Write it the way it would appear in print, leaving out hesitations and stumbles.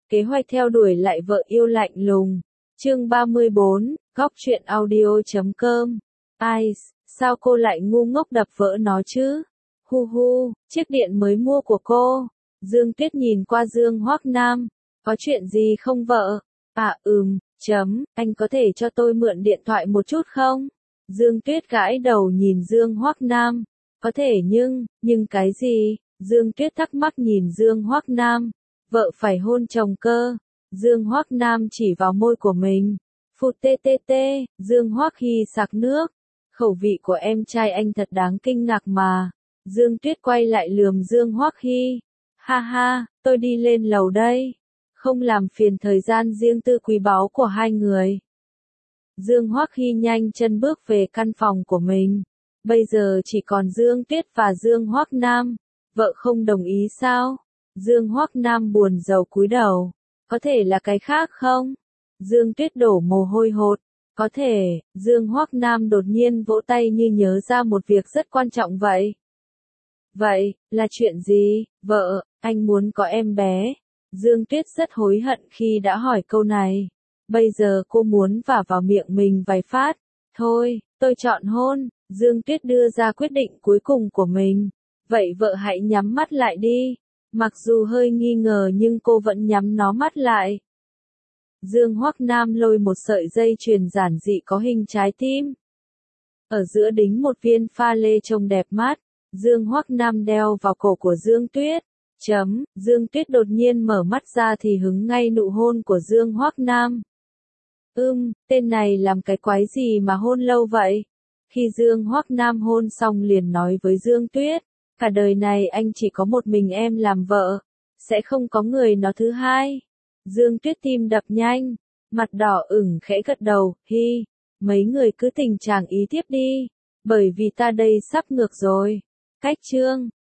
Kế hoạch theo đuổi lại vợ yêu lạnh lùng. Chương 34, góc truyện audio.com. Ai, sao cô lại ngu ngốc đập vỡ nó chứ? Hu hu, chiếc điện mới mua của cô. Dương Tuyết nhìn qua Dương Hoắc Nam. Có chuyện gì không vợ? Anh có thể cho tôi mượn điện thoại một chút không? Dương Tuyết gãi đầu nhìn Dương Hoắc Nam. Có thể nhưng cái gì? Dương Tuyết thắc mắc nhìn Dương Hoắc Nam. Vợ phải hôn chồng cơ. Dương Hoắc Nam chỉ vào môi của mình. Phụt tê tê tê, Dương Hoắc Hy sặc nước. Khẩu vị của em trai anh thật đáng kinh ngạc mà. Dương Tuyết quay lại lườm Dương Hoắc Hy. Ha ha, tôi đi lên lầu đây. Không làm phiền thời gian riêng tư quý báu của hai người. Dương Hoắc Hy nhanh chân bước về căn phòng của mình. Bây giờ chỉ còn Dương Tuyết và Dương Hoắc Nam. Vợ không đồng ý sao? Dương Hoắc Nam buồn rầu cúi đầu. Có thể là cái khác không? Dương Tuyết đổ mồ hôi hột. Có thể, Dương Hoắc Nam đột nhiên vỗ tay như nhớ ra một việc rất quan trọng vậy. Vậy, là chuyện gì? Vợ, anh muốn có em bé. Dương Tuyết rất hối hận khi đã hỏi câu này. Bây giờ cô muốn vả vào miệng mình vài phát. Thôi, tôi chọn hôn. Dương Tuyết đưa ra quyết định cuối cùng của mình. Vậy vợ hãy nhắm mắt lại đi. Mặc dù hơi nghi ngờ nhưng cô vẫn nhắm nó mắt lại. Dương Hoắc Nam lôi một sợi dây chuyền giản dị có hình trái tim. Ở giữa đính một viên pha lê trông đẹp mắt. Dương Hoắc Nam đeo vào cổ của Dương Tuyết. Dương Tuyết đột nhiên mở mắt ra thì hứng ngay nụ hôn của Dương Hoắc Nam. Tên này làm cái quái gì mà hôn lâu vậy? Khi Dương Hoắc Nam hôn xong liền nói với Dương Tuyết. Cả đời này anh chỉ có một mình em làm vợ. Sẽ không có người nó thứ hai. Dương Tuyết tim đập nhanh. Mặt đỏ ửng khẽ gật đầu. Hi, mấy người cứ tình trạng ý tiếp đi. Bởi vì ta đây sắp ngược rồi. Cách chương.